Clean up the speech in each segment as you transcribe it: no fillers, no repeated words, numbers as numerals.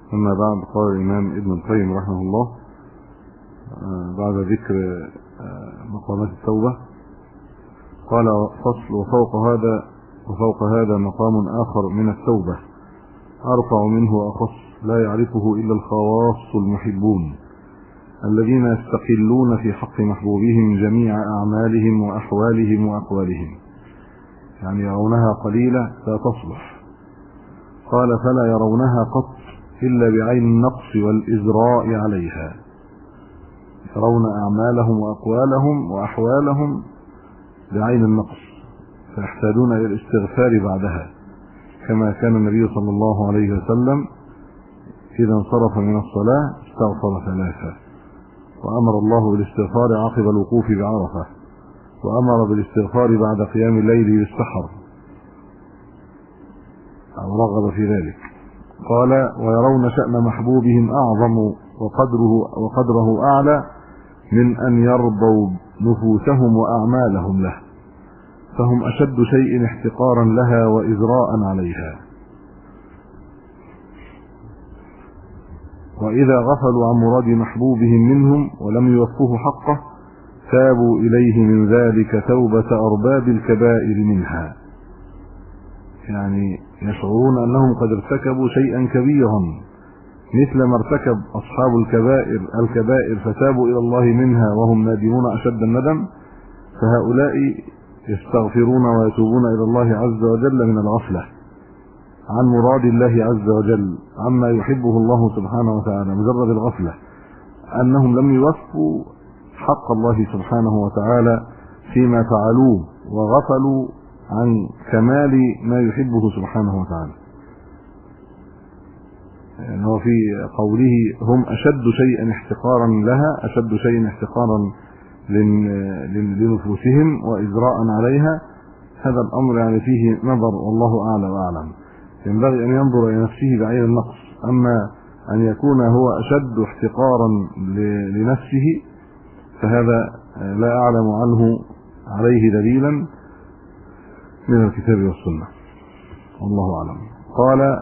أما بعد، قال الإمام ابن القيم رحمه الله بعد ذكر مقامات التوبة قال: فصل: وفوق هذا مقام آخر من التوبة أرفع منه وأخص لا يعرفه إلا الخواص المحبون الذين يستقلون في حق محبوبهم جميع أعمالهم وأحوالهم وأقوالهم، يعني يرونها قليلة لا تصلح. قال: فلا يرونها قط إلا بعين النقص والإزراء عليها، يرون أعمالهم وأقوالهم وأحوالهم بعين النقص، فيحتاجون إلى الاستغفار بعدها، كما كان النبي صلى الله عليه وسلم إذا انصرف من الصلاة استغفر 3، وأمر الله بالاستغفار عقب الوقوف بعرفة، وأمر بالاستغفار بعد قيام الليل بالسحر أو رغب في ذلك. قال: ويرون شأن محبوبهم أعظم وقدره أعلى من أن يرضوا نفوسهم وأعمالهم له، فهم أشد شيء احتقارا لها وإزراء عليها. وإذا غفلوا عن مراد محبوبهم منهم ولم يوفوه حقه تابوا إليه من ذلك توبة أرباب الكبائر منها، يعني يشعرون أنهم قد ارتكبوا شيئا كبيرا مثل ما ارتكب أصحاب الكبائر فتابوا إلى الله منها وهم نادمون أشد الندم، فهؤلاء يستغفرون ويتوبون إلى الله عز وجل من الغفلة عن مراد الله عز وجل عما يحبه الله سبحانه وتعالى، مجرد الغفلة أنهم لم يوفوا حق الله سبحانه وتعالى فيما فعلوه، وغفلوا عن كمال ما يحبه سبحانه وتعالى. يعني هو في قوله هم أشد شيئا احتقارا لها، أشد شيء احتقارا لنفوسهم وإزراء عليها، هذا الأمر يعني فيه نظر والله أعلى وأعلم. ينبغي أن ينظر إلى نفسه بعين النقص، أما أن يكون هو أشد احتقارا لنفسه فهذا لا أعلم عنه عليه دليلا من الكتاب والسنة، والله أعلم. قال: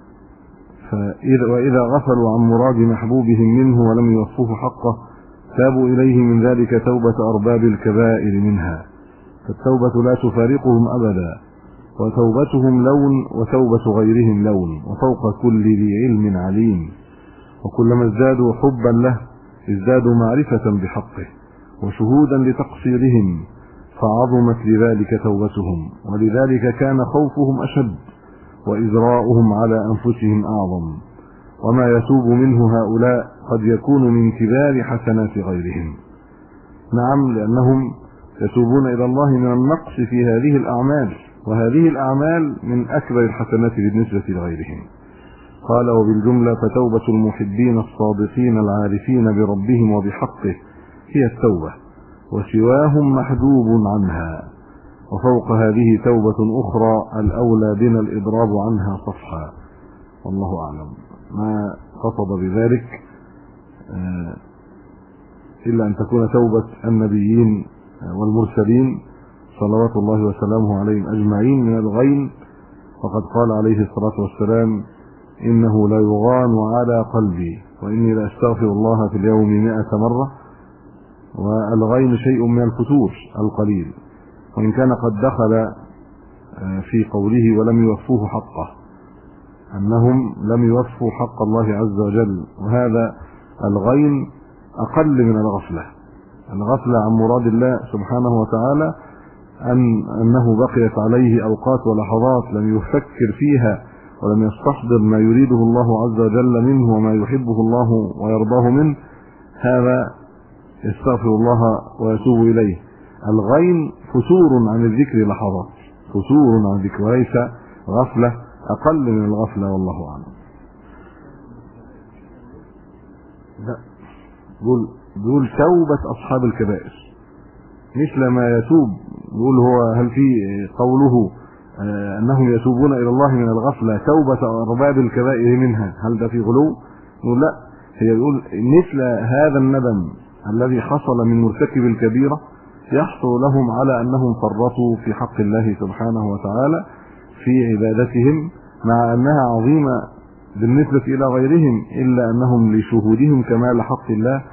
وإذا غفلوا عن مراد محبوبهم منه ولم يوفوه حقه تابوا إليه من ذلك توبة أرباب الكبائر منها، فالتوبة لا تفارقهم أبدا، وتوبتهم لون وتوبة غيرهم لون، وفوق كل ذي علم عليم، وكلما ازدادوا حبا له ازدادوا معرفة بحقه وشهودا لتقصيرهم، فعظمت لذلك توبتهم، ولذلك كان خوفهم أشد وإزراؤهم على أنفسهم أعظم. وما يتوب منه هؤلاء قد يكون من كبار حسنات غيرهم، نعم، لأنهم يتوبون إلى الله من النقص في هذه الأعمال، وهذه الأعمال من أكبر الحسنات بالنسبة لغيرهم. قال: وبالجملة فتوبة المحبين الصادقين العارفين بربهم وبحقه هي التوبة، وسواهم محجوب عنها، وفوق هذه توبة أخرى الأولى بنا الإضراب عنها صفحا، والله أعلم. ما قصد بذلك إلا أن تكون توبة النبيين والمرسلين صلوات الله وسلامه عليهم أجمعين من الغين، وقد قال عليه الصلاة والسلام: إنه لا يغان على قلبي وإني لأستغفر الله في اليوم 100 مرة. والغين شيء من الفتور القليل، وإن كان قد دخل في قوله ولم يوفوه حقه، أنهم لم يوفوا حق الله عز وجل، وهذا الغين أقل من الغفلة عن مراد الله سبحانه وتعالى، أنه بقيت عليه أوقات ولحظات لم يفكر فيها ولم يستحضر ما يريده الله عز وجل منه وما يحبه الله ويرضاه منه، هذا يستغفر الله ويتوب إليه. الغين فتور عن الذكر لحظات، فتور عن الذكر وليس غفلة، أقل من الغفلة، والله أعلم. لا، بيقول توبة أصحاب الكبائر مثل ما يتوب، يقول هو هل في قوله أنهم يتوبون إلى الله من الغفلة توبة أرباب الكبائر منها، هل ده في غلو؟ يقول لا، هي يقول مثل هذا الندم الذي حصل من مرتكب الكبيرة يحصل لهم على أنهم فرطوا في حق الله سبحانه وتعالى في عبادتهم، مع أنها عظيمة بالنسبة إلى غيرهم، إلا أنهم لشهودهم كمال حق الله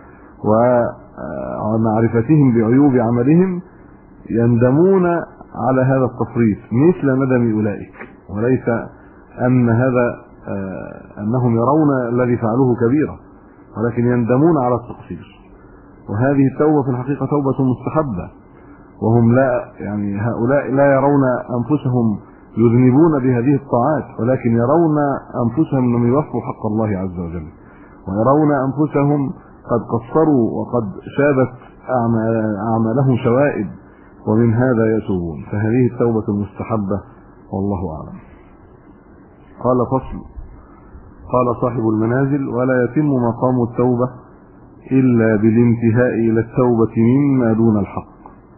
ومعرفتهم بعيوب عملهم يندمون على هذا التفريط مثل ندم أولئك، وليس أن هذا أنهم يرون الذي فعلوه كبيرة، ولكن يندمون على التقصير. وهذه التوبة في الحقيقة توبة مستحبة، وهم هؤلاء لا يرون أنفسهم يذنبون بهذه الطاعات، ولكن يرون أنفسهم أنهم يوفوا حق الله عز وجل، ويرون أنفسهم قد قصروا وقد شابت أعمالهم شوائب، ومن هذا يتوبون. فهذه التوبة المستحبة والله أعلم. قال فصل. قال صاحب المنازل: ولا يتم مقام التوبة إلا بالانتهاء إلى التوبة مما دون الحق،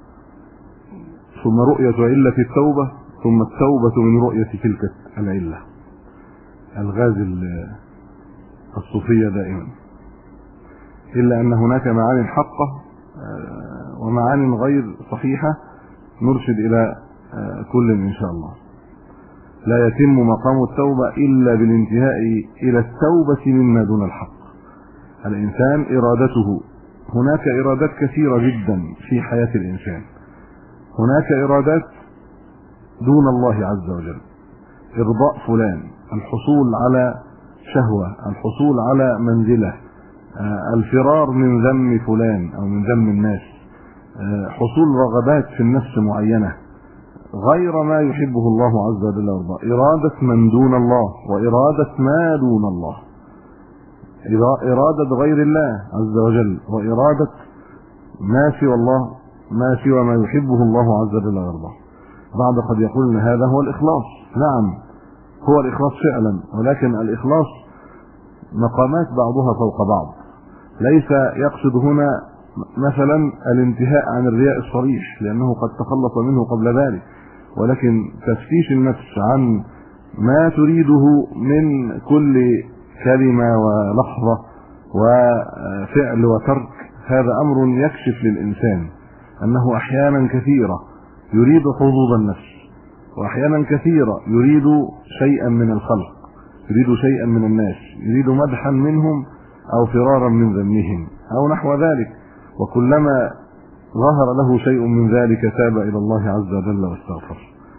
ثم رؤية علة التوبة، ثم التوبة من رؤية تلك العلة. الغاز الصوفية دائما، إلا أن هناك معاني حقة ومعاني غير صحيحة نرشد إلى كل إن شاء الله. لا يتم مقام التوبة إلا بالانتهاء إلى التوبة مما دون الحق. الإنسان إرادته، هناك إرادات كثيرة جدا في حياة الإنسان. هناك إرادات دون الله عز وجل، إرضاء فلان، الحصول على شهوة، الحصول على منزلة، الفرار من ذم فلان أو من ذم الناس، حصول رغبات في النفس معينة غير ما يحبه الله عز وجل ويرضاه، إرادة من دون الله وإرادة ما دون الله، إرادة غير الله عز وجل وإرادة ما سوى الله، ما سوى ما يحبه الله عز وجل ويرضاه. بعض قد يقول ان هذا هو الإخلاص. نعم، هو الإخلاص فعلا، ولكن الإخلاص مقامات بعضها فوق بعض. ليس يقصد هنا مثلا الانتهاء عن الرياء الصريح، لأنه قد تخلص منه قبل ذلك، ولكن تفتيش النفس عن ما تريده من كل كلمة ولحظة وفعل وترك. هذا أمر يكشف للإنسان أنه أحيانا كثيرة يريد حظوظ النفس، وأحيانا كثيرة يريد شيئا من الخلق، يريد شيئا من الناس، يريد مدحا منهم أو فرارا من ذمهم أو نحو ذلك. وكلما ظهر له شيء من ذلك تاب إلى الله عز وجل واستغفر.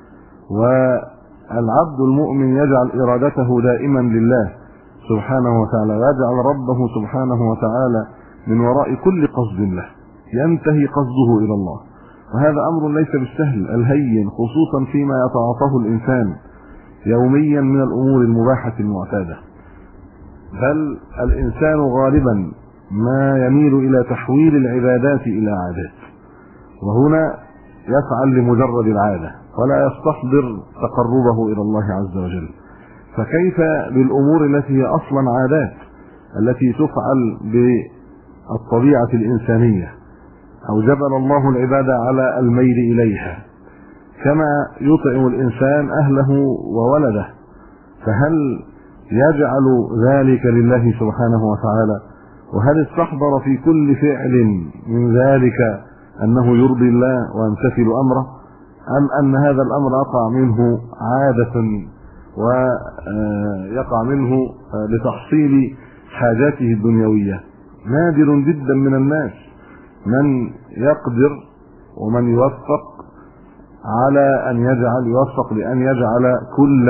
والعبد المؤمن يجعل إرادته دائما لله سبحانه وتعالى، ويجعل ربه سبحانه وتعالى من وراء كل قصد له، ينتهي قصده إلى الله. وهذا أمر ليس بالسهل الهين، خصوصا فيما يتعاطاه الإنسان يوميا من الأمور المباحة المعتادة. بل الإنسان غالبا ما يميل إلى تحويل العبادات إلى عادات، وهنا يفعل لمجرد العادة ولا يستحضر تقربه إلى الله عز وجل. فكيف بالأمور التي هي أصلا عادات، التي تفعل بالطبيعة الإنسانية، أو جبل الله العبادة على الميل إليها، كما يطعم الإنسان أهله وولده، فهل يجعل ذلك لله سبحانه وتعالى؟ وهل استحضر في كل فعل من ذلك أنه يرضي الله ويمتثل أمره، أم أن هذا الأمر يقع منه عادة ويقع منه لتحصيل حاجاته الدنيوية؟ نادر جدا من الناس من يقدر ومن يوفق على أن يوفق لأن يجعل كل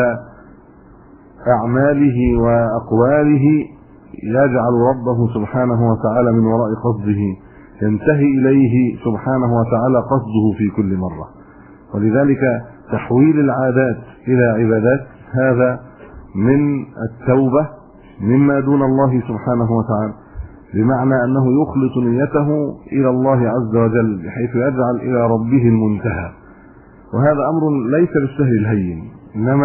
أعماله وأقواله يجعل ربه سبحانه وتعالى من وراء قصده، ينتهي إليه سبحانه وتعالى قصده في كل مرة. ولذلك تحويل العادات إلى عبادات هذا من التوبة مما دون الله سبحانه وتعالى، بمعنى أنه يخلص نيته إلى الله عز وجل بحيث يجعل إلى ربه المنتهى. وهذا أمر ليس بالسهل الهين، إنما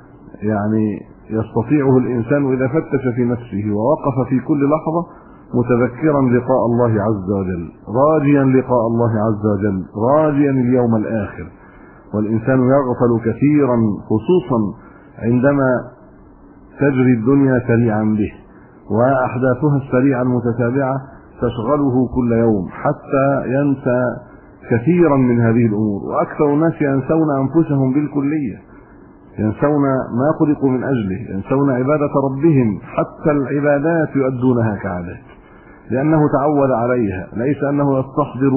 يستطيعه الإنسان إذا فتش في نفسه ووقف في كل لحظة متذكرا لقاء الله عز وجل، راجيا لقاء الله عز وجل، راجيا اليوم الآخر. والإنسان يغفل كثيرا، خصوصا عندما تجري الدنيا سريعا به وأحداثها السريعة المتتابعة تشغله كل يوم، حتى ينسى كثيرا من هذه الأمور. وأكثر الناس ينسون أنفسهم بالكلية، ينسون ما خلقوا من أجله، ينسون عبادة ربهم، حتى العبادات يؤدونها كعادات لأنه تعود عليها، ليس أنه يستحضر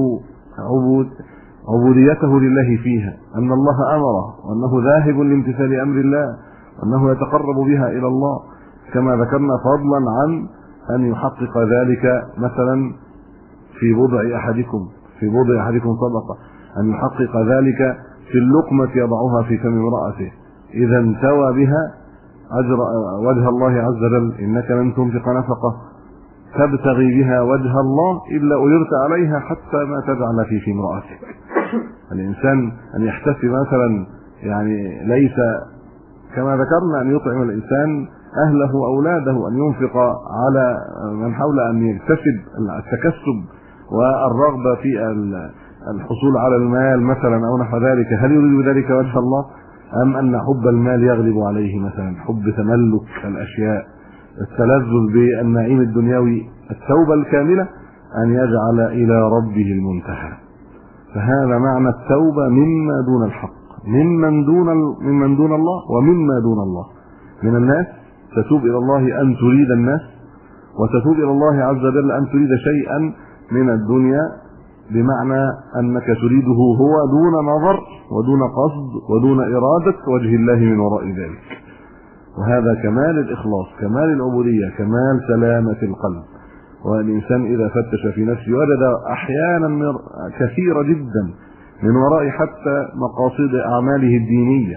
عبوديته لله فيها، أن الله أمره وأنه ذاهب لامتثال أمر الله وأنه يتقرب بها إلى الله، كما ذكرنا، فضلا عن أن يحقق ذلك مثلا في بضع أحدكم صدقة، أن يحقق ذلك في اللقمة يضعها في فم امرأته إذا انتوى بها أجر وجه الله عز وجل. إنك لن تنفق نفقة تبتغي بها وجه الله إلا أجرت عليها حتى ما تجعل في امرأتك. الإنسان أن يحتسب مثلا، يعني ليس كما ذكرنا أن يطعم الإنسان أهله وأولاده، أن ينفق على من حول، أن يكتسب التكسب والرغبة في الحصول على المال مثلا أو نحو ذلك، هل يريد ذلك وجه الله أم أن حب المال يغلب عليه، مثلا حب تملك الأشياء، التلذذ بالنعيم الدنيوي؟ التوبة الكاملة أن يجعل إلى ربه المنتهى. فهذا معنى التوبة مما دون الحق، ممن دون الله ومما دون الله. من الناس تتوب إلى الله أن تريد الناس، وتتوب إلى الله عز وجل أن تريد شيئا من الدنيا، بمعنى أنك تريده هو دون نظر ودون قصد ودون إرادة وجه الله من وراء ذلك. وهذا كمال الإخلاص، كمال العبودية، كمال سلامة القلب. والإنسان إذا فتش في نفسه وجد أحيانا كثيرة جدا من وراء حتى مقاصد أعماله الدينية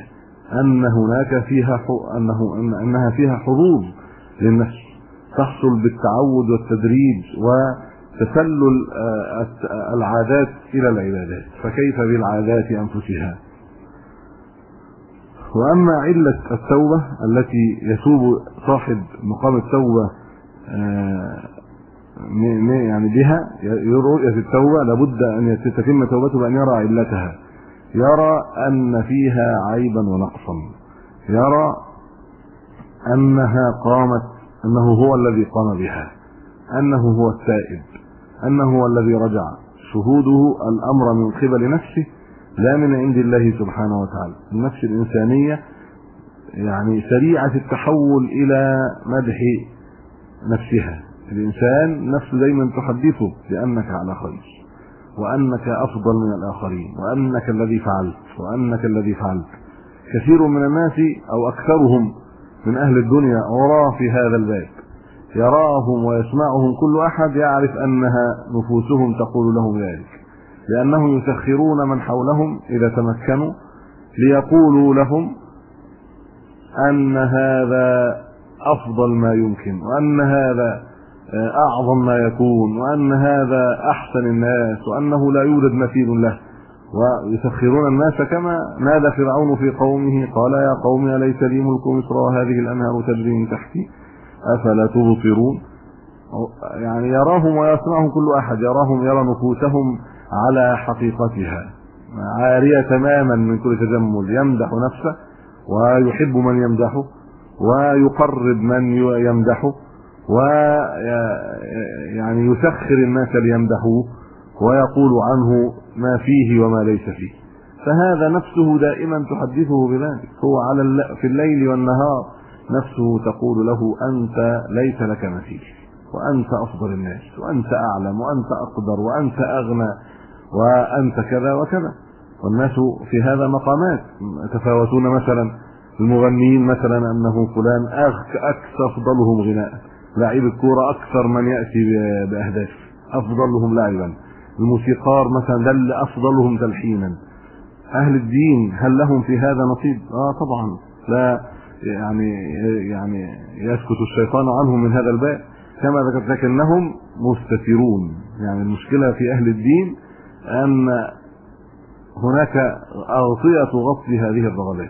أنها فيها حظوظ للنفس تحصل بالتعود والتدريج وتسلل العادات إلى العبادات، فكيف بالعادات أنفسها؟ وأما علة التوبة التي يتوب صاحب مقام التوبة يعني بها، رؤية التوبة لابد أن تتم توبته بأن يرى علتها، يرى أن فيها عيبا ونقصا، يرى أنه هو الذي قام بها، أنه هو التائب، أنه هو الذي رجع، شهوده الأمر من قبل نفسه لا من عند الله سبحانه وتعالى. النفس الإنسانية يعني سريعة التحول إلى مدح نفسها. الإنسان نفسه دايما تحدثه بأنك على خير، وأنك أفضل من الآخرين، وأنك الذي فعلت. كثير من الناس أو أكثرهم من أهل الدنيا عراة في هذا الباب، يراهم ويسمعهم كل أحد يعرف أنها نفوسهم تقول لهم ذلك، لأنهم يسخرون من حولهم إذا تمكنوا ليقولوا لهم أن هذا أفضل ما يمكن، وأن هذا أعظم ما يكون، وأن هذا أحسن الناس، وأنه لا يوجد مثيل له. ويسخرون الناس كما نادى فرعون في قومه قال يا قوم أليس لي ملك مصر وهذه الأنهار تجري من تحتي أفلا تبصرون. يعني يراهم ويسمعهم كل أحد، يرى نفوسهم على حقيقتها عارية تماما من كل تجمل، يمدح نفسه ويحب من يمدحه ويقرب من يمدحه، ويعني يسخر الناس ليمدحوه ويقول عنه ما فيه وما ليس فيه. فهذا نفسه دائما تحدثه بذلك، هو في الليل والنهار نفسه تقول له أنت ليس لك مثيل، وأنت أفضل الناس، وأنت أعلم، وأنت أقدر، وأنت أغنى، وأنت كذا وكذا. والناس في هذا مقامات يتفاوتون، مثلا المغنيين مثلا أنه فلان أكثر أفضلهم غناء، لاعب الكورة أكثر من يأتي بأهداف أفضلهم لاعبا، الموسيقار مثلا دل أفضلهم تلحينا. أهل الدين هل لهم في هذا نصيب؟ طبعا لا، يعني يسكت الشيطان عنهم من هذا الباب كما ذكرت، لكنهم مستترون. يعني المشكلة في أهل الدين أن هناك أغطية تغطي هذه الرغبات،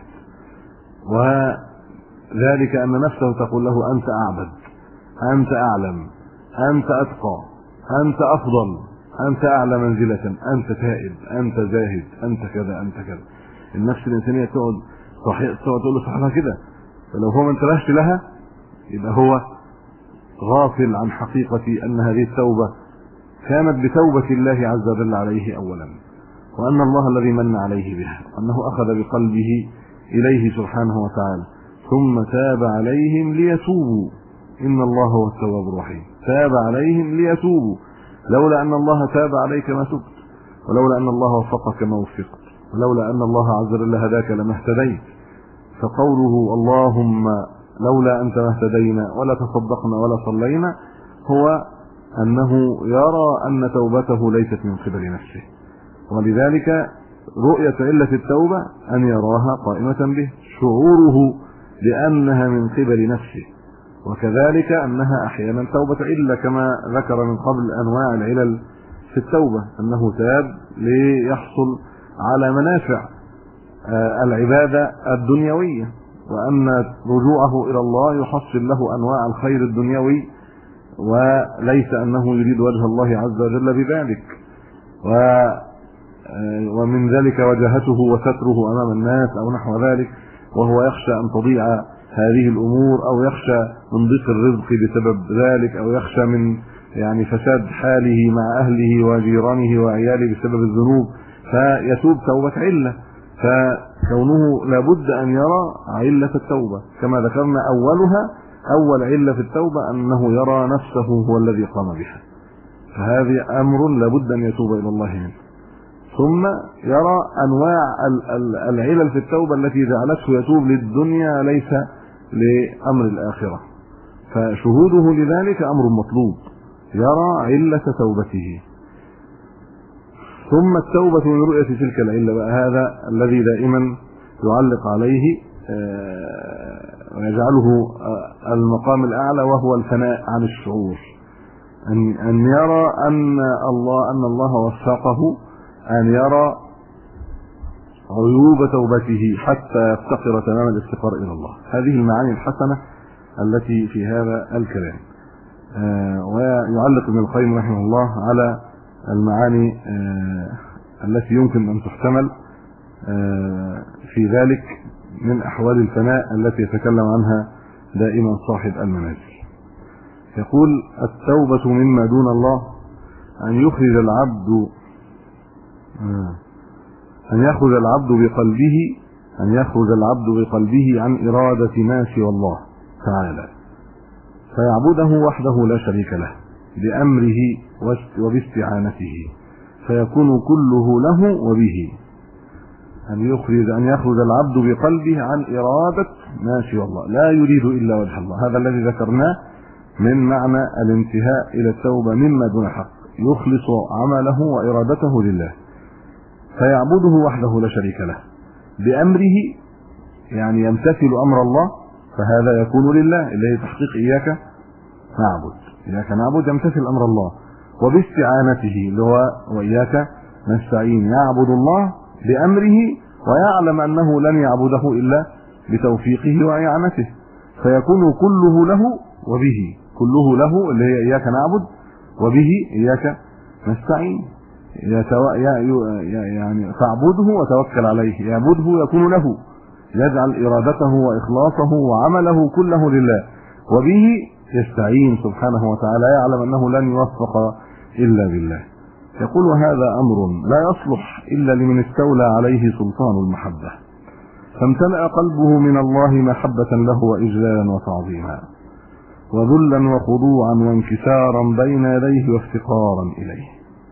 وذلك أن نفسه تقول له أنت أعبد، أنت أعلم، أنت أتقى، أنت أفضل، أنت أعلى منزلة، أنت تائب، أنت زاهد، أنت كذا، أنت كذا. النفس الإنسانية تقعد تقول له صحيح كده، فلو هو ما انتبهش لها يبقى هو غافل عن حقيقة أن هذه التوبة كانت بتوبة الله عز وجل عليه أولا، وأن الله الذي من عليه بها، وأنه أخذ بقلبه إليه سبحانه وتعالى ثم تاب عليهم ليتوبوا إن الله هو التواب الرحيم. تاب عليهم ليتوبوا، لولا أن الله تاب عليك ما تبت، ولولا أن الله وفقك ما وفقت، ولولا أن الله عز وجل هداك لما اهتديت. فقوله اللهم لولا أنت ما اهتدينا ولا تصدقنا ولا صلينا هو أنه يرى أن توبته ليست من قبل نفسه، ولذلك رؤية علة التوبة أن يراها قائمة به، شعوره بأنها من قبل نفسه، وكذلك أنها أحيانا توبة علة كما ذكر من قبل أنواع العلل في التوبة، أنه تاب ليحصل على منافع العبادة الدنيوية، وأن رجوعه إلى الله يحصل له أنواع الخير الدنيوي، وليس أنه يريد وجه الله عز وجل بذلك. ومن ذلك وجهته وستره أمام الناس أو نحو ذلك، وهو يخشى أن تضيع هذه الأمور، أو يخشى من ضيق الرزق بسبب ذلك، أو يخشى من فساد حاله مع أهله وجيرانه وعياله بسبب الذنوب، فيتوب توبة علة. فكونه لابد أن يرى علة التوبة كما ذكرنا، أول علة في التوبة أنه يرى نفسه هو الذي قام بها، فهذا أمر لابد أن يتوب إلى الله منه. ثم يرى أنواع العلل في التوبة التي جعلته يتوب للدنيا ليس لأمر الآخرة، فشهوده لذلك أمر مطلوب، يرى علة توبته. ثم التوبة من رؤية تلك العلة، هذا الذي دائما يعلق عليه ويجعله المقام الأعلى، وهو الفناء عن الشعور، أن يرى أن الله وفقه أن يرى عيوب توبته حتى يفتقر تمام الافتقار إلى الله. هذه المعاني الحسنة التي في هذا الكلام. ويعلق ابن القيم رحمه الله على المعاني التي يمكن أن تحتمل في ذلك من أحوال الفناء التي يتكلم عنها دائما صاحب المنازل. يقول التوبة مما دون الله أن يخرج العبد بقلبه عن إرادة ما سوى الله تعالى، فيعبده وحده لا شريك له بأمره وباستعانته، فيكون كله له وبه. أن يخرج العبد بقلبه عن إرادة ما سوى الله، لا يريد إلا وجه الله. هذا الذي ذكرناه من معنى الانتهاء إلى التوبة مما دون حق، يخلص عمله وإرادته لله، فيعبده وحده لا شريك له بأمره، يعني يمتثل أمر الله، فهذا يكون لله، اللي هي تحقيق إياك نعبد يمتثل أمر الله، وباستعانته اللي هو وإياك نستعين، يعبد الله بأمره ويعلم أنه لن يعبده إلا بتوفيقه وإعانته، فيكون كله له وبه، كله له اللي هي إياك نعبد، وبه إياك نستعين، يعني تعبده وتوكل عليه، يعبده يكون له، يجعل إرادته وإخلاصه وعمله كله لله، وبه يستعين سبحانه وتعالى، يعلم أنه لن يوفق إلا بالله. يقول هذا أمر لا يصلح إلا لمن استولى عليه سلطان المحبة، فامتلأ قلبه من الله محبة له وإجلالا وتعظيما وذلا وخضوعا وانكسارا بين يديه وافتقارا إليه.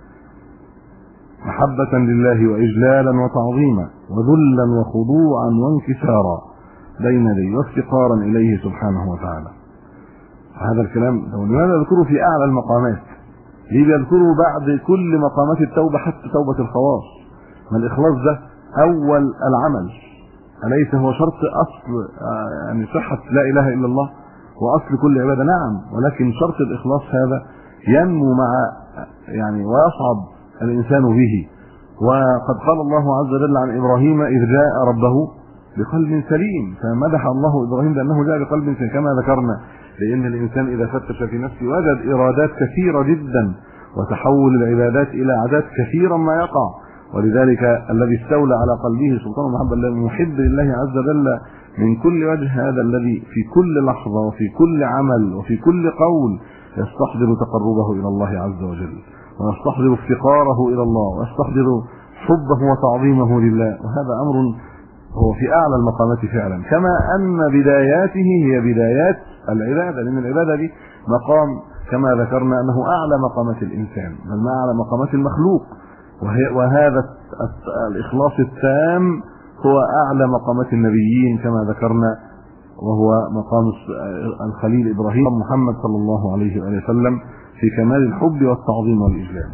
محبة لله وإجلالا وتعظيما وذلا وخضوعا وانكسارا بين يديه وافتقارا إليه سبحانه وتعالى. هذا الكلام لماذا نذكره في أعلى المقامات؟ ليه بيذكره بعد كل مقامات التوبة حتى توبة الخواص؟ ما الإخلاص ده أول العمل، أليس هو شرط أصل يعني صحة لا إله إلا الله وأصل كل عبادة؟ نعم، ولكن شرط الإخلاص هذا ينمو مع ويصعب الإنسان به. وقد قال الله عز وجل عن إبراهيم إذ جاء ربه بقلب سليم، فمدح الله إبراهيم بأنه جاء بقلب سليم كما ذكرنا، لأن الإنسان إذا فتش في نفسه وجد إرادات كثيرة جدا، وتحول العبادات إلى عادات كثيرا ما يقع. ولذلك الذي استولى على قلبه سلطان المحبة المحب لله عز وجل من كل وجه، هذا الذي في كل لحظة وفي كل عمل وفي كل قول يستحضر تقربه إلى الله عز وجل، ويستحضر افتقاره إلى الله، ويستحضر حبه وتعظيمه لله. وهذا أمر هو في اعلى المقامات فعلا، كما ان بداياته هي بدايات العباده، لان العباده دي مقام كما ذكرنا انه اعلى مقامات الانسان بل اعلى مقامات المخلوق، وهذا الاخلاص التام هو اعلى مقامات النبيين كما ذكرنا، وهو مقام الخليل ابراهيم محمد صلى الله عليه وسلم في كمال الحب والتعظيم والاجلال.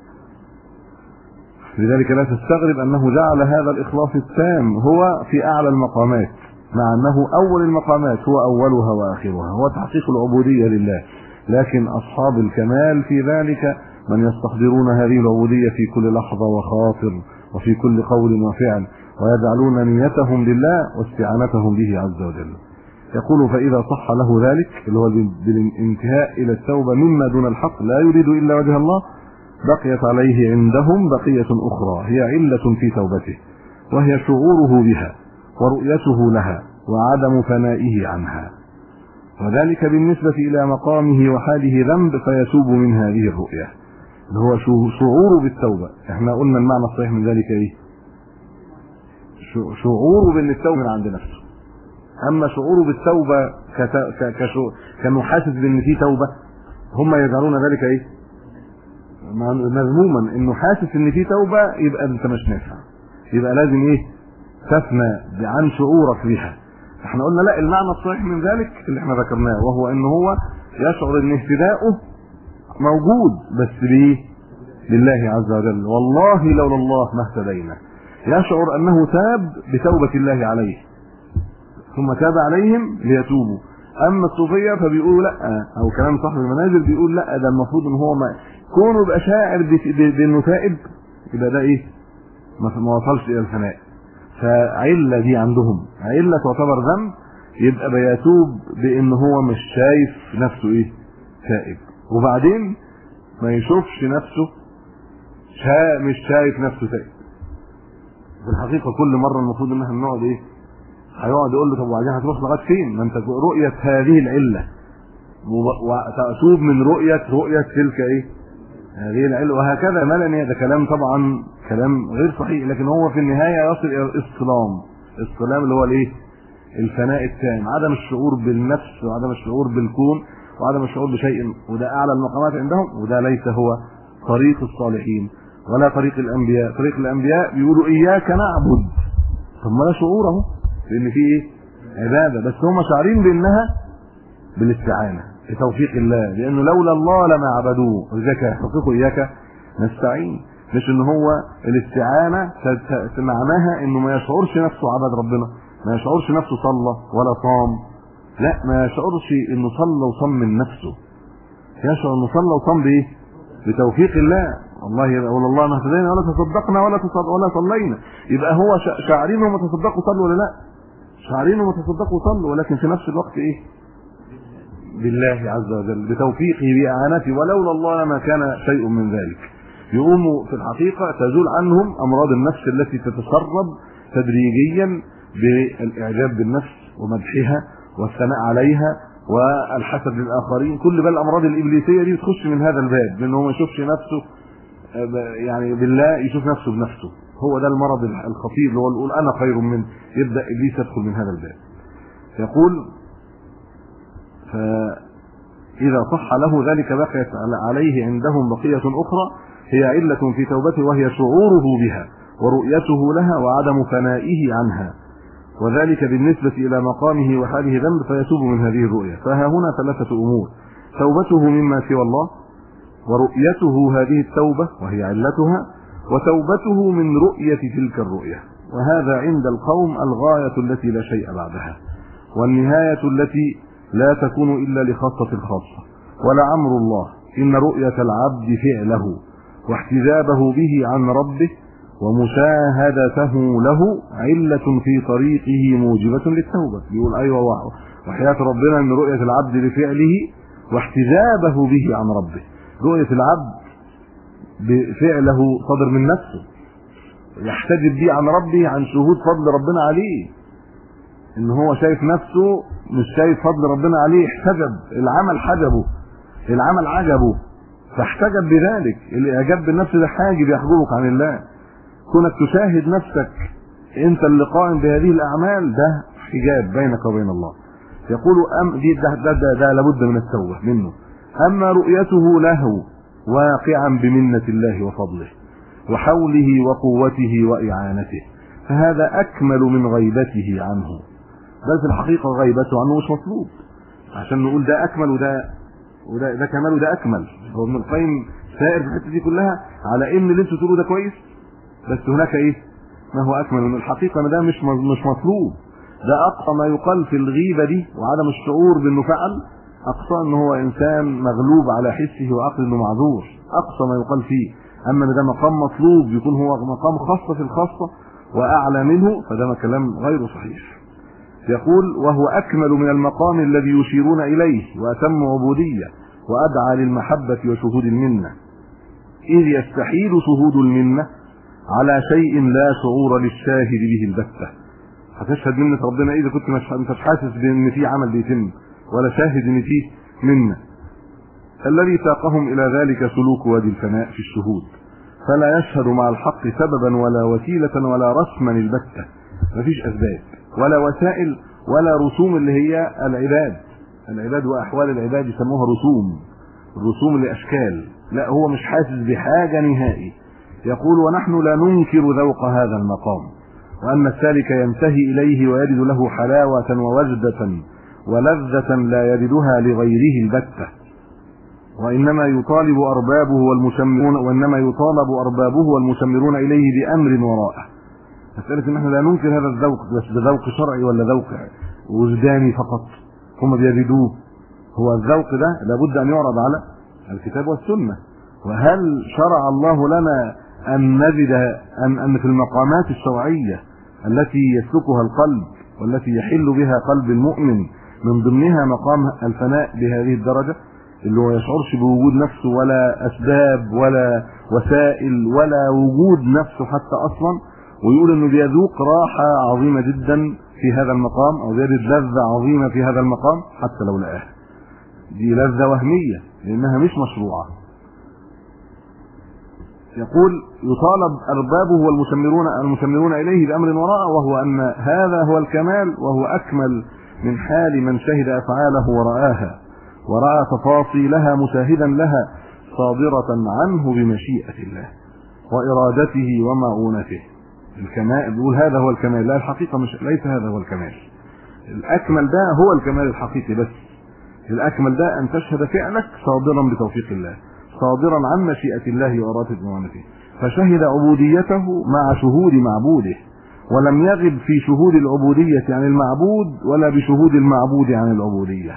لذلك لا تستغرب انه جعل هذا الاخلاص التام هو في اعلى المقامات، مع انه اول المقامات، هو اولها واخرها، هو تحقيق العبوديه لله. لكن اصحاب الكمال في ذلك من يستحضرون هذه العبوديه في كل لحظه وخاطر وفي كل قول وفعل، ويجعلون نيتهم لله واستعانتهم به عز وجل. يقول فاذا صح له ذلك، اللي هو بالانتهاء الى التوبه مما دون الحق لا يريد الا وجه الله، بقيت عليه عندهم بقية أخرى هي علة في توبته، وهي شعوره بها ورؤيته لها وعدم فنائه عنها، وذلك بالنسبة إلى مقامه وحاله ذنب فيتوب من هذه الرؤية، اللي هو شعوره بالتوبة. احنا قلنا المعنى الصحيح من ذلك ايه؟ شعوره بأن التوبة من عند نفسه. أما شعوره بالتوبة كأنه حاسس بأن في توبة، هم يجعلون ذلك ايه؟ مذموما، انه حاسس ان في توبه، يبقى انت مش نافع، يبقى لازم ايه؟ تفنى عن شعورك بها. احنا قلنا لا، المعنى الصحيح من ذلك اللي احنا ذكرناه، وهو ان هو يشعر ان اهتداؤه موجود بس ليه؟ لله عز وجل، والله لولا الله ما اهتدينا. يشعر انه تاب بتوبه الله عليه ثم تاب عليهم ليتوبوا. اما الصوفيه فبيقولوا لا، او كلام صاحب المنازل بيقول لا، ده المفروض ان هو ما كونه يبقى شاعر بانه تائب، يبقى ده ايه؟ ما وصلش الى الفناء. فعله دي عندهم عله تعتبر ذنب، يبقى بيتوب بان هو مش شايف نفسه ايه؟ تائب، وبعدين ما يشوفش نفسه مش شايف نفسه تائب. في الحقيقه كل مره المفروض ان احنا نقعد ايه؟ هيقعد يقول له طب وبعدين هتروح لغايه فين؟ ما انت رؤيه هذه العله وتتوب من رؤيه تلك ايه؟ هذه العله، وهكذا. ملني ده كلام طبعا كلام غير صحيح، لكن هو في النهايه يصل الى الاصطلام اللي هو الايه؟ الفناء التام، عدم الشعور بالنفس وعدم الشعور بالكون وعدم الشعور بشيء، وده اعلى المقامات عندهم، وده ليس هو طريق الصالحين ولا طريق الانبياء. طريق الانبياء بيقولوا اياك نعبد، طب ما ده شعور اهو لان في ايه؟ عباده، بس هم شاعرين بانها بالاستعانه بتوفيق الله، لانه لولا الله لما عبدوه، ولذلك يحققوا اياك نستعين. مش ان هو الاستعانه معناها انه ما يشعرش نفسه عبد ربنا، ما يشعرش نفسه صلى ولا صام، لا، ما يشعرش انه صلى وصام من نفسه، يشعر انه صلى وصام بايه؟ بتوفيق الله. والله ما اهتدينا ولا تصدقنا ولا صلينا. يبقى هو شاعرين هم تصدقوا صلوا ولا لا؟ شاعرين هم تصدقوا صلوا، ولكن في نفس الوقت ايه؟ بالله عز وجل بتوفيقه بإعانته، ولولا الله لما كان شيء من ذلك. يقوموا في الحقيقة تزول عنهم أمراض النفس التي تتسرب تدريجيا بالإعجاب بالنفس ومدحها والثناء عليها والحسد للآخرين. كل بقى الأمراض الإبليسية دي بتخش من هذا الباب، لأنه ما يشوفش نفسه يعني بالله، يشوف نفسه بنفسه. هو ده المرض الخطير اللي هو يقول أنا خير منه، يبدأ إبليس يدخل من هذا الباب. يقول فإذا صح له ذلك بقيت عليه عندهم بقية أخرى هي علة في توبته، وهي شعوره بها ورؤيته لها وعدم فنائه عنها، وذلك بالنسبة إلى مقامه وحاله ذنب فيتوب من هذه الرؤية. فها هنا ثلاثة أمور: توبته مما سوى الله، ورؤيته هذه التوبة وهي علتها، وتوبته من رؤية تلك الرؤية. وهذا عند القوم الغاية التي لا شيء بعدها، والنهاية التي لا تكون إلا لخاصة الخاصة. ولعمر الله إن رؤية العبد فعله واحتجابه به عن ربه ومشاهدته له علة في طريقه موجبة للتوبة. بيقول أيوة، وحياة ربنا أن رؤية العبد لفعله واحتجابه به عن ربه. رؤية العبد بفعله صدر من نفسه، يحتجب به عن ربه عن شهود فضل ربنا عليه، ان هو شايف نفسه مش شايف فضل ربنا عليه، احتجب، العمل حجبه، العمل عجبه فاحتجب بذلك. الاعجاب بالنفس ده حاجب يحجبك عن الله. كونك تشاهد نفسك انت اللي قائم بهذه الاعمال، ده حجاب بينك وبين الله. يقول ده لابد من التوبه منه. اما رؤيته له واقعا بمنة الله وفضله وحوله وقوته واعانته فهذا اكمل من غيبته عنه، بل في الحقيقه غيبته عنه مش مطلوب عشان نقول ده اكمل وده كمال وده اكمل. هو ابن القيم سائر في الحته دي كلها على ان اللي انتوا تقولوا ده كويس، بس هناك ايه ما هو اكمل من الحقيقه، ان ده مش مطلوب. ده اقصى ما يقال في الغيبه دي وعدم الشعور بانه فعل، اقصى ان هو انسان مغلوب على حسه وعقله انه معذور، اقصى ما يقال فيه. اما ان ده مقام مطلوب يكون هو مقام خاصه في الخاصه واعلى منه، فده كلام غير صحيح. يقول وهو اكمل من المقام الذي يشيرون اليه واتم عبوديه وادعى للمحبه وشهود المنه، اذ يستحيل شهود المنه على شيء لا شعور للشاهد به البتة. هتشهد منة ربنا اذا كنت مش حاسس بان في عمل بيتم ولا شاهد ان فيه منة. الذي ساقهم الى ذلك سلوك وادي الفناء في الشهود، فلا يشهد مع الحق سببا ولا وسيلة ولا رسما البتة، مفيش اسباب ولا وسائل ولا رسوم اللي هي العباد واحوال العباد يسموها رسوم، الرسوم لاشكال، لا هو مش حاسس بحاجة نهائي. يقول ونحن لا ننكر ذوق هذا المقام، وأن السالك ينتهي إليه ويجد له حلاوة ووجدة ولذة لا يجدها لغيره البتة، وإنما يطالب أربابه والمشمرون إليه بأمر وراءه. مسألة نحن لا ننكر هذا الذوق، بس ده ذوق شرعي ولا ذوق وجداني فقط هم بيجدوه؟ هو الذوق ده لابد أن يعرض على الكتاب والسنة. وهل شرع الله لنا أن نجد أن في المقامات الشرعية التي يسلكها القلب والتي يحل بها قلب المؤمن من ضمنها مقام الفناء بهذه الدرجة، اللي هو يشعرش بوجود نفسه ولا أسباب ولا وسائل ولا وجود نفسه حتى أصلا، ويقول أنه بيذوق راحة عظيمة جدا في هذا المقام أو يجد لذة عظيمة في هذا المقام حتى لو لقاها. دي لذة وهمية لأنها مش مشروعة. يقول يطالب أربابه والمشمرون إليه بأمر وراءه، وهو أن هذا هو الكمال، وهو أكمل من حال من شهد أفعاله ورأى تفاصيلها مشاهدا لها صادرة عنه بمشيئة الله وإرادته ومعونته. الكمال بيقول هذا هو الكمال، لا الحقيقة ليس هذا هو الكمال. الأكمل ده هو الكمال الحقيقي، بس الأكمل ده أن تشهد فعلك صادرا بتوفيق الله، صادرا عن مشيئة الله وإرادته ومعونته، فشهد عبوديته مع شهود معبوده، ولم يغب في شهود العبودية عن المعبود ولا بشهود المعبود عن العبودية.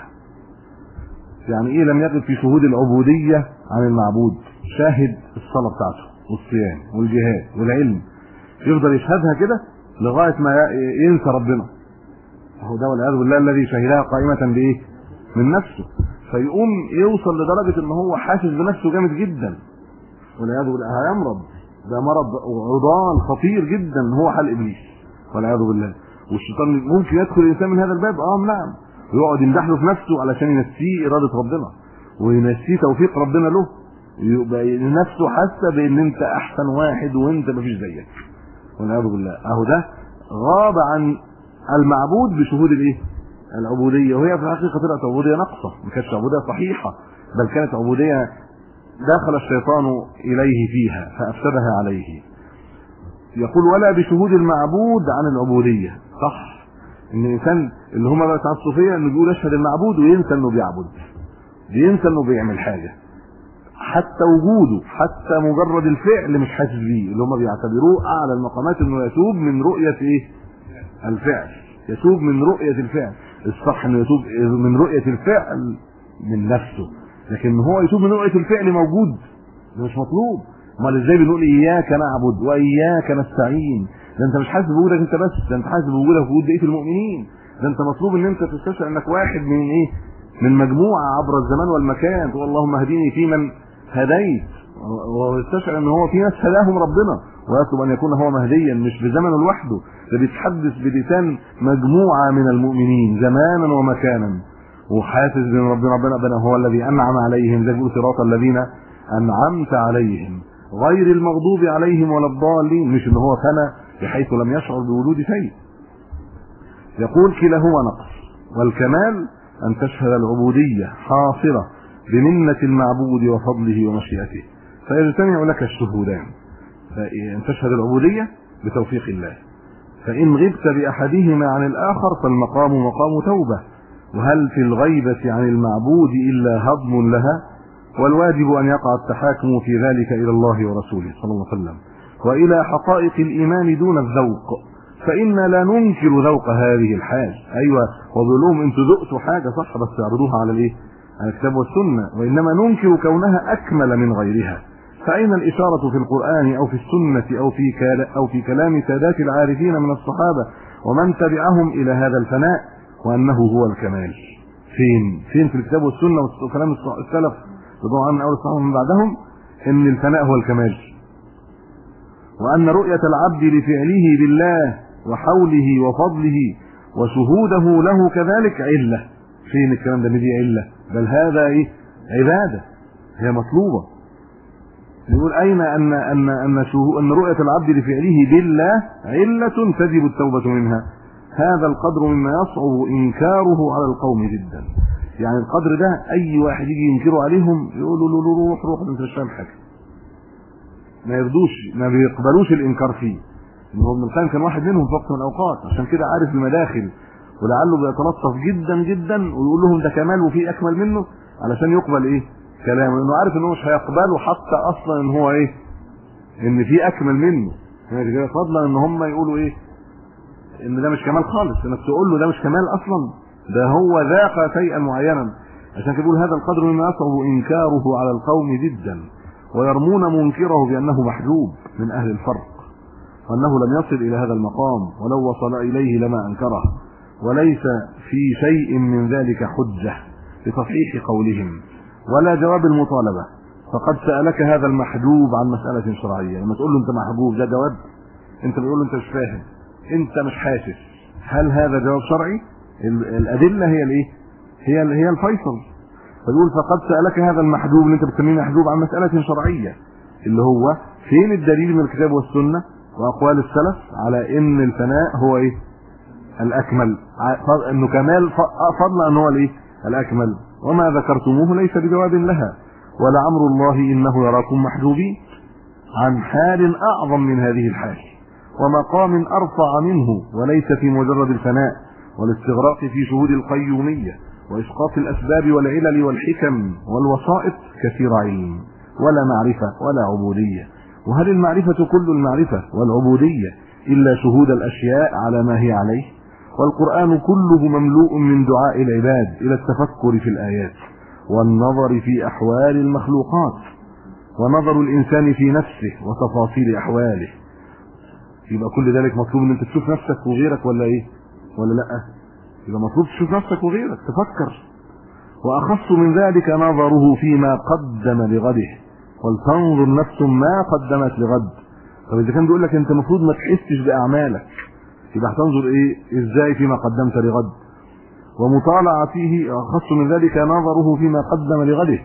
يعني ايه لم يغب في شهود العبودية عن المعبود؟ شاهد الصلاة بتاعته والصيام والجهاد والعلم، يفضل يشهدها كده لغاية ما ينسى ربنا، هو ده والعياذ بالله الذي شهدها قائمة بايه؟ من نفسه، فيقوم يوصل لدرجة ان هو حاسس بنفسه جامد جدا والعياذ بالله، هيمرض، ده مرض عضال خطير جدا هو حال ابليس والعياذ بالله. والشيطان ممكن يدخل الانسان من هذا الباب، نعم، ويقعد يمدح له في نفسه علشان ينسيه إرادة ربنا وينسيه توفيق ربنا له، يبقى نفسه حاسه بان انت احسن واحد وانت مفيش زيك والعياذ بالله. اهو ده غاب عن المعبود بشهود الايه؟ العبوديه، وهي في الحقيقه طلعت عبوديه ناقصه، ما كانتش عبوديه صحيحه، بل كانت عبوديه دخل الشيطان اليه فيها فافسدها عليه. يقول ولا بشهود المعبود عن العبوديه. صح ان الانسان اللي هم بقى الصوفيه انه بيقول اشهد المعبود وينسى انه بيعبد، بينسى انه بيعمل حاجه، حتى وجوده، حتى مجرد الفعل مش حاسس بيه، اللي هم بيعتبروه اعلى المقامات، انه يتوب من رؤيه ايه؟ الفعل، يتوب من رؤيه الفعل. الصح انه يتوب من رؤيه الفعل من نفسه، لكن هو يتوب من رؤيه الفعل موجود، ده مش مطلوب. امال ازاي بنقول اياك نعبد واياك نستعين؟ ده انت مش حاسس بوجودك انت بس، ده انت حاسس بوجودك وجود بقيه المؤمنين، ده انت مطلوب ان انت تستشعر انك واحد من ايه؟ من مجموعه عبر الزمان والمكان، تقول اللهم اهديني فيمن هديت، ويستشعر ان هو في ناس هداهم ربنا، ويطلب ان يكون هو مهديا مش بزمنه لوحده، ده بيتحدث بلسان مجموعه من المؤمنين زمانا ومكانا، وحاسس بان ربنا هو الذي انعم عليهم، زي بيقول صراط الذين انعمت عليهم غير المغضوب عليهم ولا الضالين، مش ان هو فنى بحيث لم يشعر بوجود شيء. يقول كلاهما نقص، والكمال أن تشهد العبودية حاصلة بمنة المعبود وفضله ومشيئته، فيجتمع لك الشهودان، فإن تشهد العبودية بتوفيق الله، فإن غبت بأحدهما عن الآخر فالمقام مقام توبة، وهل في الغيبة عن المعبود إلا هضم لها؟ والواجب أن يقع التحاكم في ذلك إلى الله ورسوله صلى الله عليه وسلم وإلى حقائق الإيمان دون الذوق، فإنا لا ننكر ذوق هذه الحال. أيوة، وبيقول لهم انتوا ذقتوا حاجة صح بس اعرضوها على الايه؟ على الكتاب والسنة، وإنما ننكر كونها أكمل من غيرها. فأين الإشارة في القرآن أو في السنة أو في كلام سادات العارفين من الصحابة ومن تبعهم إلى هذا الفناء وأنه هو الكمال؟ فين في الكتاب والسنة وكلام السلف رضوان عنهم أول الصحابة من بعدهم إن الفناء هو الكمال، وأن رؤية العبد لفعله بالله وحوله وفضله وشهوده له كذلك علة؟ فين الكلام ده؟ دي علة، بل هذا ايه؟ عبادة هي مطلوبة. يقول أين أن رؤية العبد لفعله بالله علة تجب التوبة منها؟ هذا القدر مما يصعب إنكاره على القوم جدا. يعني القدر ده أي واحد يجي ينكره عليهم يقولوا له روح انت مش فاهم حاجة، ما بيقبلوش الإنكار فيه. هو ابن القيم كان واحد منهم في وقت من الأوقات، عشان كده عارف المداخل، ولعله بيتلطف جدا جدا ويقول لهم ده كمال وفيه أكمل منه علشان يقبل ايه كلامه، لانه عارف انه مش هيقبله حتى اصلا ان هو ايه ان في اكمل منه. يعني فضلا ان هم يقولوا ايه ان ده مش كمال خالص، انك تقول له ده مش كمال اصلا، ده هو ذاق شيئا معينا. عشان كده بيقول هذا القدر مما يصعب انكاره على القوم جدا، ويرمون منكره بانه محجوب من اهل الفرق، وانه لم يصل الى هذا المقام، ولو وصل اليه لما انكره، وليس في شيء من ذلك حجه لتصحيح قولهم ولا جواب المطالبة. فقد سألك هذا المحجوب عن مسألة شرعية، لما تقول له انت محجوب ده جواب، انت بيقول له انت مش فاهم، انت مش حاسس، هل هذا جواب شرعي؟ الأدلة هي الايه؟ هي الفيصل. فيقول فقد سألك هذا المحجوب اللي انت بتسميه محجوب عن مسألة شرعية، اللي هو فين الدليل من الكتاب والسنة وأقوال السلف على ان الفناء هو ايه؟ الأكمل، انه كمال فضل ان هو الايه؟ الأكمل، وما ذكرتموه ليس بجواب لها، ولعمر الله إنه يراكم محجوبين عن حال أعظم من هذه الحال ومقام أرفع منه، وليس في مجرد الفناء والاستغراق في شهود القيومية وإسقاط الأسباب والعلل والحكم والوسائط كثير علم ولا معرفة ولا عبودية. وهل المعرفة كل المعرفة والعبودية إلا شهود الأشياء على ما هي عليه؟ والقرآن كله مملوء من دعاء العباد إلى التفكر في الآيات والنظر في أحوال المخلوقات ونظر الإنسان في نفسه وتفاصيل أحواله. يبقى كل ذلك مطلوب ان انت تشوف نفسك وغيرك ولا ايه؟ ولا لا؟ يبقى مطلوب تشوف نفسك وغيرك، تفكر. وأخص من ذلك نظره فيما قدم لغده، ولتنظر نفس ما قدمت لغد. طب إذا كان بيقول لك انت المفروض ما تحسش بأعمالك، يبقى هتنظر ايه ازاي فيما قدمت لغد؟ ومطالعته اخص من ذلك نظره فيما قدم لغده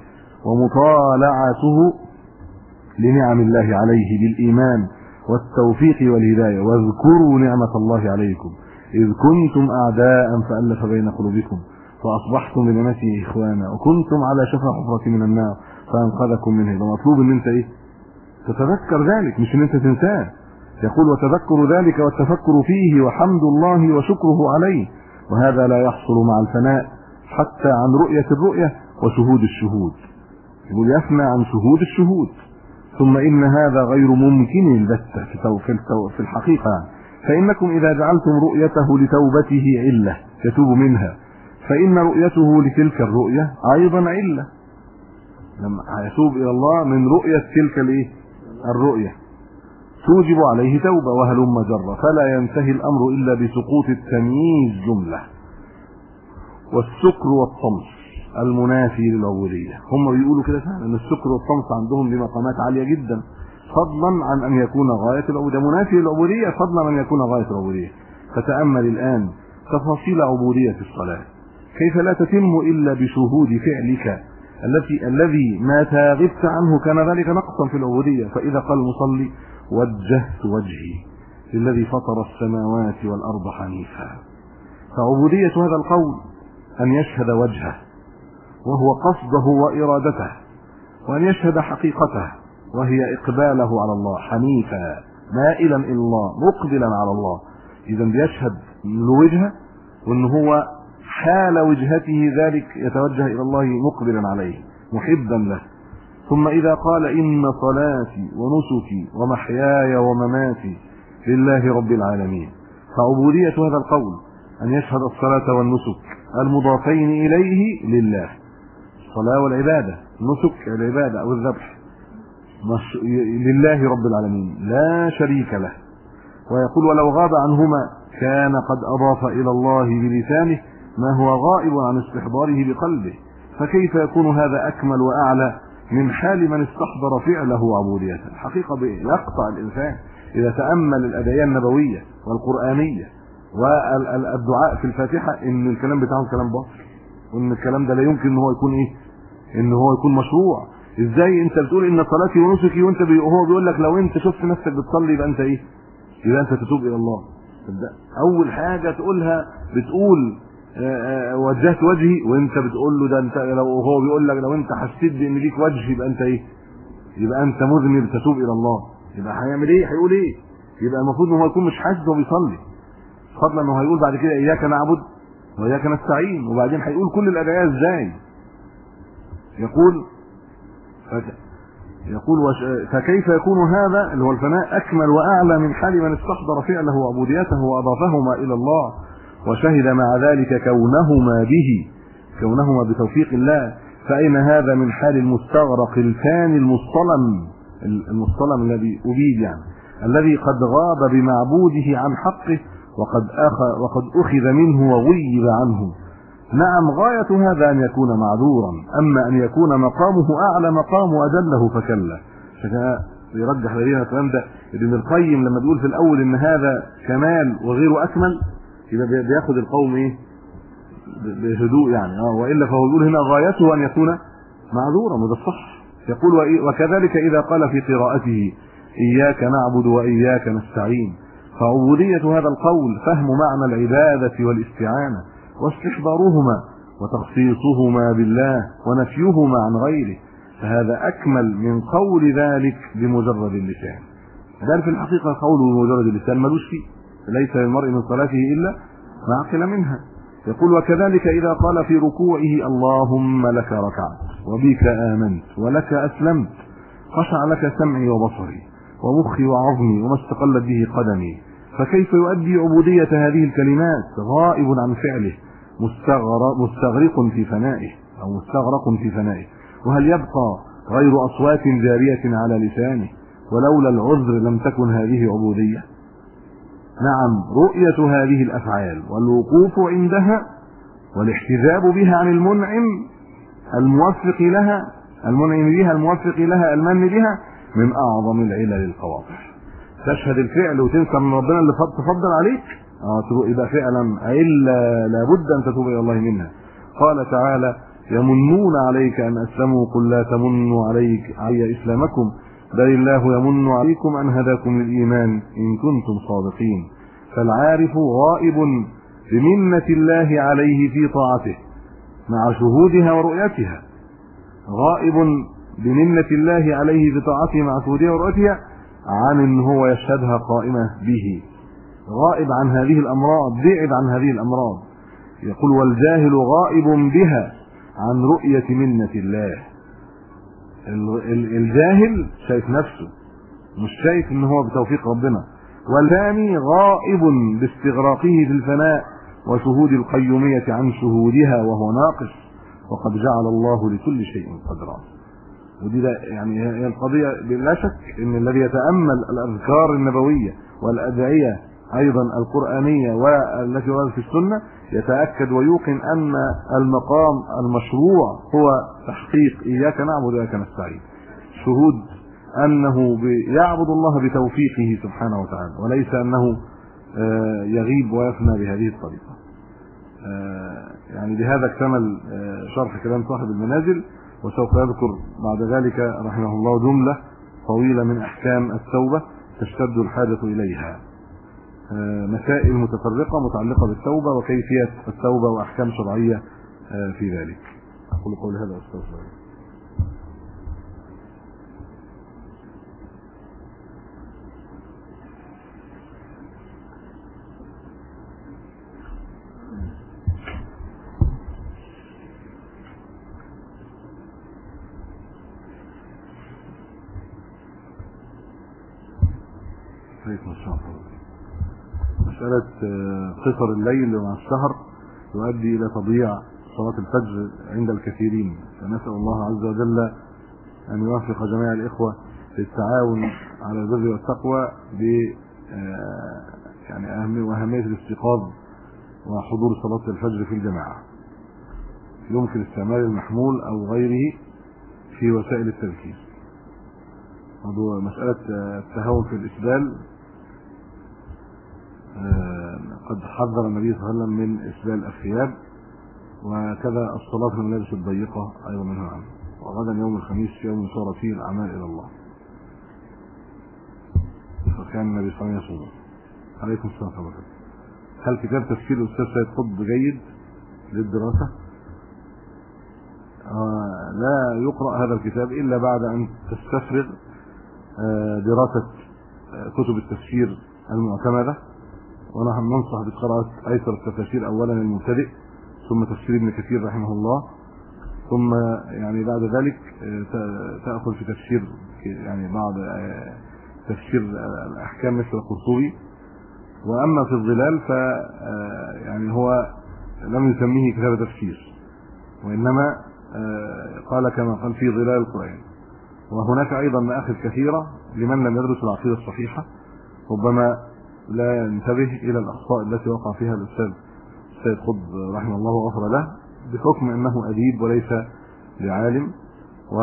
ومطالعته لنعم الله عليه بالايمان والتوفيق والهدايه. واذكروا نعمه الله عليكم اذ كنتم اعداء فالف بين قلوبكم فاصبحتم بنعمته اخوانا وكنتم على شفا حفرة من النار فانقذكم منه. ده مطلوب ان انت ايه؟ تتذكر ذلك، مش ان انت تنساه. يقول وتذكر ذلك والتفكر فيه وحمد الله وشكره عليه، وهذا لا يحصل مع الفناء حتى عن رؤية الرؤية وشهود الشهود. يقول يفنى عن شهود الشهود، ثم إن هذا غير ممكن البتة في الحقيقة، فإنكم إذا جعلتم رؤيته لتوبته علة يتوب منها، فإن رؤيته لتلك الرؤية أيضا علة لما يتوب إلى الله من رؤية تلك الرؤية توجب عليه توبة وهلم جرة، فلا ينتهي الأمر إلا بسقوط التمييز جملة والسكر والطمس المنافي للعبودية. هم بيقولوا كده فعلا ان السكر والطمس عندهم دي مقامات عالية جدا، فضلا عن ان يكون غاية العبودية، منافي للعبودية فضلا عن ان يكون غاية العبودية. فتأمل الآن تفاصيل عبودية الصلاة، كيف لا تتم إلا بشهود فعلك الذي ما تغبت عنه كان ذلك نقصا في العبودية. فإذا قال المصلي وجهت وجهي للذي فطر السماوات والأرض حنيفا. فعبودية هذا القول أن يشهد وجهه وهو قصده وإرادته، وأن يشهد حقيقته وهي إقباله على الله حنيفا مائلا إلى الله مقبلا على الله. إذا بيشهد الوجهة وأن هو حال وجهته ذلك يتوجه إلى الله مقبلا عليه محبا له. ثم إذا قال إن صلاتي ونسكي ومحياي ومماتي لله رب العالمين، فعبودية هذا القول أن يشهد الصلاة والنسك المضافين إليه لله، الصلاة والعبادة، النسك العبادة أو الذبح لله رب العالمين لا شريك له. ويقول ولو غاب عنهما كان قد أضاف إلى الله بلسانه ما هو غائب عن استحضاره بقلبه، فكيف يكون هذا أكمل وأعلى من حال من استحضر فعله عبوديته. الحقيقة يقطع الإنسان إذا تأمل الأدعية النبوية والقرآنية والدعاء في الفاتحة إن الكلام بتاعهم كلام باطل، وإن الكلام ده لا يمكن إن هو يكون إن هو يكون مشروع. إزاي أنت بتقول إن صلاتي ونسكي وأنت هو بيقول لك لو أنت شفت نفسك بتصلي يبقى أنت يبقى أنت تتوب إلى الله. أول حاجة تقولها بتقول وجهت وجهي، وأنت بتقول له ده أنت لو هو بيقول لك لو أنت حسيت بإن ليك وجه يبقى أنت يبقى أنت مذنب تتوب إلى الله. يبقى هيعمل هيقول يبقى المفروض إن هو يكون مش حاسس وهو بيصلي، فضلا إنه هيقول بعد كده إياك نعبد وإياك نستعين، وبعدين هيقول كل الأدعية إزاي. يقول فكيف يكون هذا اللي هو الفناء أكمل وأعلى من حال من استحضر فعله وعبوديته وأضافهما إلى الله وشهد مع ذلك كونهما بتوفيق الله. فأين هذا من حال المستغرق الفاني المصطلم الذي أبيد يعني الذي قد غاب بمعبوده عن حقه وقد أخذ منه وغيب عنه. نعم غاية هذا أن يكون معذورا، أما أن يكون مقامه أعلى مقام وأجله فكلا. يرجح لدينا الكلام ده ابن القيم لما بيقول في الأول إن هذا كمال وغيره أكمل، يبقى بياخد القوم بهدوء يعني وإلا فهو يقول هنا غايته أن يكون معذورا، وده الصح. يقول وكذلك إذا قال في قراءته إياك نعبد وإياك نستعين، فعبودية هذا القول فهم معنى العبادة والاستعانة واستحضارهما وتخصيصهما بالله ونفيهما عن غيره، فهذا أكمل من قول ذلك بمجرد اللسان. ده في الحقيقة قوله بمجرد اللسان ملوش فيه، ليس للمرء من صلاته إلا ما عقل منها. يقول وكذلك إذا قال في ركوعه اللهم لك ركعت وبك آمنت ولك أسلمت خشع لك سمعي وبصري ومخي وعظمي وما استقلت به قدمي، فكيف يؤدي عبودية هذه الكلمات غائب عن فعله مستغرق في فنائه وهل يبقى غير أصوات جارية على لسانه ولولا العذر لم تكن هذه عبودية؟ نعم رؤية هذه الأفعال والوقوف عندها والاحتجاب بها عن المنعم الموفق لها المن بها من أعظم العلل القواطع. تشهد الفعل وتنسى من ربنا اللي تفضل عليك يبقى فعلا علة لابد أن تتوب إلى الله منها. قال تعالى يمنون عليك أن أسلموا قل لا تمنوا علي إسلامكم بل الله يمن عليكم أن هداكم للإيمان إن كنتم صادقين. فالعارف غائب بمنة الله عليه في طاعته مع شهودها ورؤيتها، غائب بمنة الله عليه في طاعته مع شهودها ورؤيتها عن إن هو يشهدها قائمة به، غائب عن هذه الأمراض، بعد عن هذه الأمراض. يقول والجاهل غائب بها عن رؤية منة الله. الجاهل شايف نفسه مش شايف ان هو بتوفيق ربنا، والثاني غائب باستغراقه في الفناء وشهود القيومية عن شهودها وهو ناقص، وقد جعل الله لكل شيء قدرا. ودي يعني هي القضية بلا شك ان الذي يتأمل الأذكار النبوية والأدعية ايضا القرآنية والتي وردت في السنة يتأكد ويوقن ان المقام المشروع هو تحقيق إياك نعبد وإياك نستعين، شهود انه يعبد الله بتوفيقه سبحانه وتعالى وليس انه يغيب ويفنى بهذه الطريقة. يعني بهذا اكتمل شرح كلام صاحب المنازل، وسوف يذكر بعد ذلك رحمه الله جملة طويلة من احكام التوبة تشتد الحاجة اليها. مسائل متفرقة متعلقة بالتوبة وكيفية التوبة وأحكام شرعية في ذلك. أقول قولي هذا أستغفر الله. مسألة قصر الليل مع السهر يؤدي إلى تضييع صلاة الفجر عند الكثيرين، فنسأل الله عز وجل أن يوفق جميع الإخوة للتعاون على البر والتقوى ب يعني أهمية الاستيقاظ وحضور صلاة الفجر في الجماعة. يمكن استعمال المحمول أو غيره في وسائل التذكير. موضوع مسألة التهاون في الإسبال، قد حذر النبي صلى الله عليه وسلم من إسبال الثياب، وكذا الصلاة في الملابس الضيقة أيضا منها عنه. وغدا يوم الخميس يوم صار فيه الأعمال إلى الله، فكان النبي صلى الله عليه وسلم يصوم. عليكم السلام ورحمة الله. هل كتاب تفسير الأستاذ سيد قطب جيد للدراسة؟ لا يقرأ هذا الكتاب إلا بعد أن تستفرغ دراسة كتب التفسير المعتمدة، ونحن ننصح بقراءة أيسر التفاسير أولا المبتدئ، ثم تفسير ابن كثير رحمه الله، ثم يعني بعد ذلك تأخذ في تفسير يعني بعض تفسير الأحكام مثل القرطبي. وأما في الظلال ف يعني هو لم يسميه كتاب تفسير، وإنما قال كما قال في ظلال القرآن. وهناك أيضا مآخذ كثيرة لمن لم يدرس العقيدة الصحيحة، ربما لا ينتبه إلى الأخطاء التي وقع فيها الأستاذ سيد قطب رحمه الله وغفر له، بحكم أنه أديب وليس بعالم، و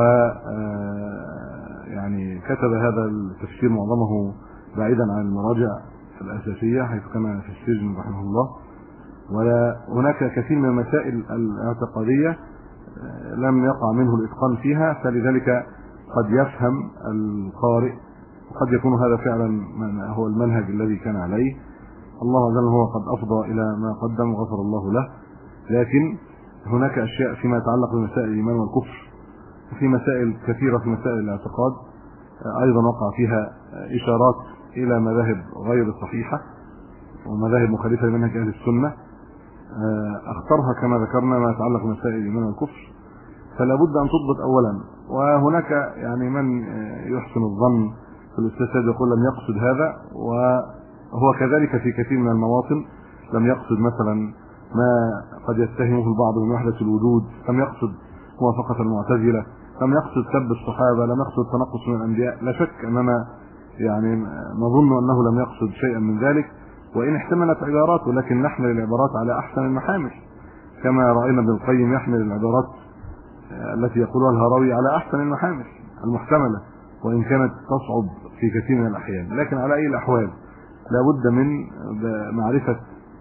يعني كتب هذا التفسير معظمه بعيدا عن المراجع الأساسية حيث كان في السجن رحمه الله. وهناك كثير من المسائل الاعتقادية لم يقع منه الإتقان فيها، فلذلك قد يفهم القارئ، وقد يكون هذا فعلا هو المنهج الذي كان عليه. الله عز وجل هو قد أفضى إلى ما قدم وغفر الله له، لكن هناك أشياء فيما يتعلق بمسائل الإيمان والكفر، وفي مسائل كثيرة في مسائل الاعتقاد أيضا وقع فيها إشارات إلى مذاهب غير صحيحة ومذاهب مخالفة لمنهج أهل السنة، أخطرها كما ذكرنا ما يتعلق بمسائل الإيمان والكفر، فلا بد أن تضبط أولا. وهناك يعني من يحسن الظن في الأستاذ سيد يقول لم يقصد هذا، وهو كذلك في كثير من المواطن لم يقصد مثلا ما قد يتهمه البعض من وحدة الوجود، لم يقصد موافقة المعتزلة، لم يقصد سب الصحابة، لم يقصد تنقص من الأنبياء. لا شك أننا يعني نظن أنه لم يقصد شيئا من ذلك، وإن احتملت عباراته، لكن نحمل العبارات على أحسن المحامل، كما رأينا ابن القيم يحمل العبارات التي يقولها الهروي على أحسن المحامل المحتملة، وإن كانت تصعب في كثير من الأحيان. لكن على أي الأحوال لا بد من معرفة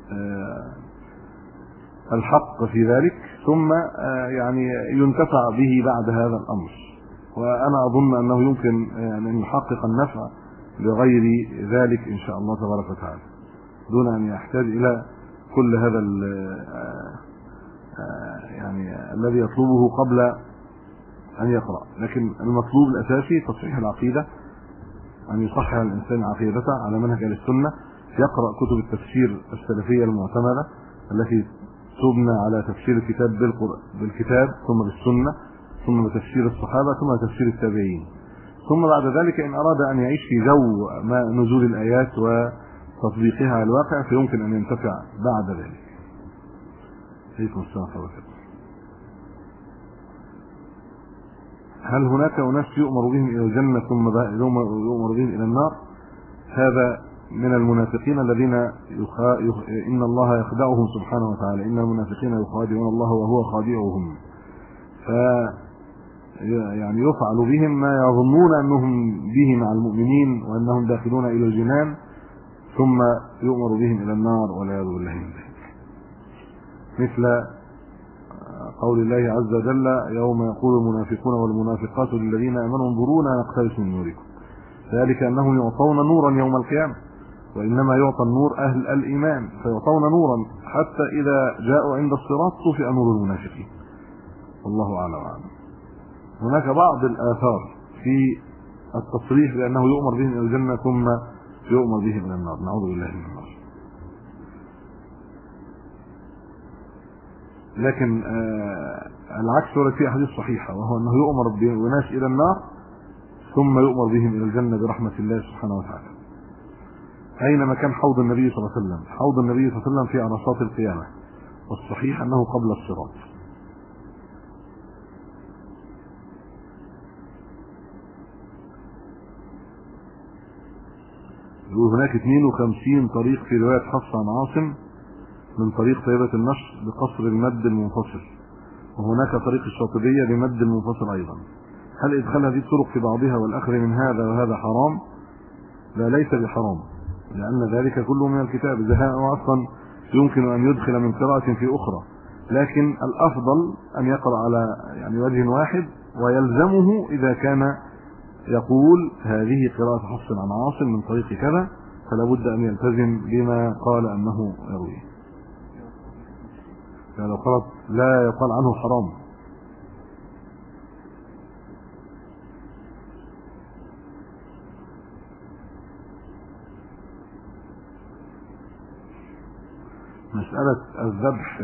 الحق في ذلك، ثم يعني ينتفع به بعد هذا الأمر. وأنا أظن أنه يمكن أن يحقق النفع بغير ذلك إن شاء الله تبارك وتعالى، دون أن يحتاج إلى كل هذا يعني الذي يطلبه قبل أن يقرأ. لكن المطلوب الأساسي تصحيح العقيدة، أن يصحح الإنسان عقيدته على منهج أهل السنة، يقرأ كتب التفسير السلفية المعتمدة التي تبنى على تفسير الكتاب بالكتاب، ثم بالسنة، ثم بتفسير الصحابة، ثم تفسير التابعين، ثم بعد ذلك إن أراد أن يعيش في جو نزول الآيات وتطبيقها على الواقع فيمكن أن ينتفع بعد ذلك. عليكم السلام ورحمة الله. هل هناك أناس يؤمر بهم إلى الجنة ثم يؤمر بهم إلى النار؟ هذا من المنافقين الذين إن الله يخدعهم سبحانه وتعالى، إن المنافقين يخادعون الله وهو خادعهم، يعني يفعل بهم ما يظنون أنهم به مع المؤمنين وأنهم داخلون إلى الجنان، ثم يؤمر بهم إلى النار والعياذ بالله من ذلك. مثل قول الله عز وجل يوم يقول المنافقون والمنافقات للذين آمنوا انظرونا نقتبس من نوركم، ذلك أنهم يعطون نورا يوم القيامة، وإنما يعطى النور أهل الإيمان فيعطون نورا حتى إذا جاءوا عند الصراط طفئ نور المنافقين. والله أعلم وأعلم. هناك بعض الآثار في التصريح بأنه يؤمر بهم إلى الجنة ثم يؤمر بهم إلى النار، نعوذ بالله من النار. لكن العكس ورد في أحاديث صحيحة، وهو أنه يؤمر بناس إلى النار ثم يؤمر بهم إلى الجنة برحمة الله سبحانه وتعالى. أين مكان حوض النبي صلى الله عليه وسلم؟ حوض النبي صلى الله عليه وسلم في عرصات القيامة، والصحيح أنه قبل الصراط. هناك 52 طريق في رواية حفص عن عاصم من طريق طيبة النشر بقصر المد المنفصل، وهناك طريق الشاطبية بمد المنفصل أيضا. هل إدخال هذه الطرق في بعضها والأخذ من هذا وهذا حرام؟ لا، ليس بحرام، لأن ذلك كله من الكتاب، إذا أصلا يمكن أن يدخل من قراءة في أخرى، لكن الأفضل أن يقرأ على وجه واحد، ويلزمه إذا كان يقول هذه قراءة حفص عن عاصم من طريق كذا، فلا بد أن يلتزم بما قال أنه يرويه. لو قالت لا يقال عنه حرام. مسألة الذبح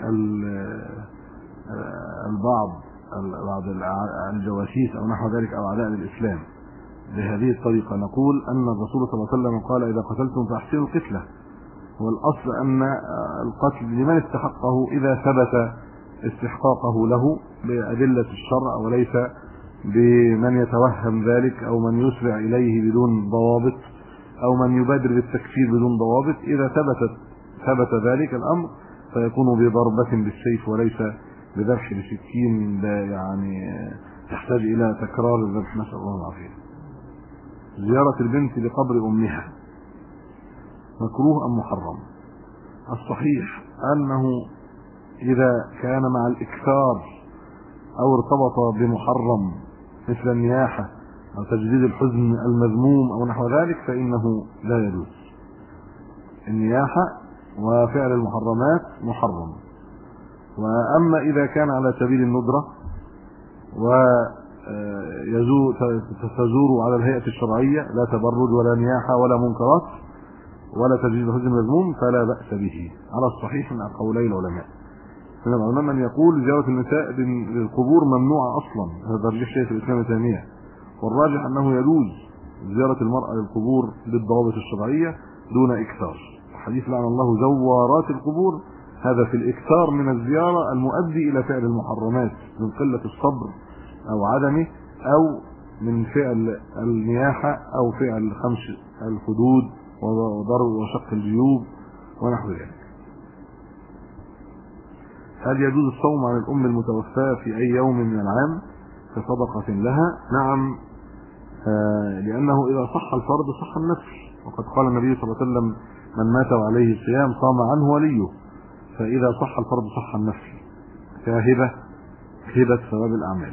للبعض الجواسيس أو نحو ذلك أو أعداء الإسلام بهذه الطريقة، نقول أن الرسول صلى الله عليه وسلم قال إذا قتلتم فأحسنوا القتلة، والأصل أن القتل لمن استحقه إذا ثبت استحقاقه له بأدلة الشرع، وليس بمن يتوهم ذلك أو من يسرع إليه بدون ضوابط أو من يبادر بالتكفير بدون ضوابط. إذا ثبت ذلك الأمر فيكون بضربة بالسيف وليس بذبح بسكين تحتاج إلى تكرار الذبح، نسأل الله العافية. زيارة البنت لقبر أمها مكروه أم محرم؟ الصحيح أنه إذا كان مع الإكثار أو ارتبط بمحرم مثل النياحة أو تجديد الحزن المذموم أو نحو ذلك فإنه لا يجوز. النياحة وفعل المحرمات محرم. وأما إذا كان على سبيل الندرة وتزور على الهيئة الشرعية، لا تبرج ولا نياحة ولا منكرات ولا تجديد الحزن المذموم، فلا بأس به على الصحيح من قولي العلماء. من العلماء من يقول زيارة النساء للقبور ممنوعة أصلا، هذا ترجيح شيخ الإسلام ابن تيمية، والراجح أنه يجوز زيارة المرأة للقبور بالضوابط الشرعية دون إكثار. حديث لعن الله زوارات القبور، هذا في الإكثار من الزيارة المؤدي إلى فعل المحرمات من قلة الصبر أو عدمه، أو من فعل النياحة أو فعل خمس الحدود وضرب وشق الجيوب ونحو ذلك. هل يجوز الصوم عن الأم المتوفاة في أي يوم من العام كصدقة لها؟ نعم، لأنه إذا صح الفرض صح النفل، وقد قال النبي صلى الله عليه وسلم من مات وعليه الصيام صام عنه وليه، فإذا صح الفرض صح النفل كهبة ثواب الأعمال.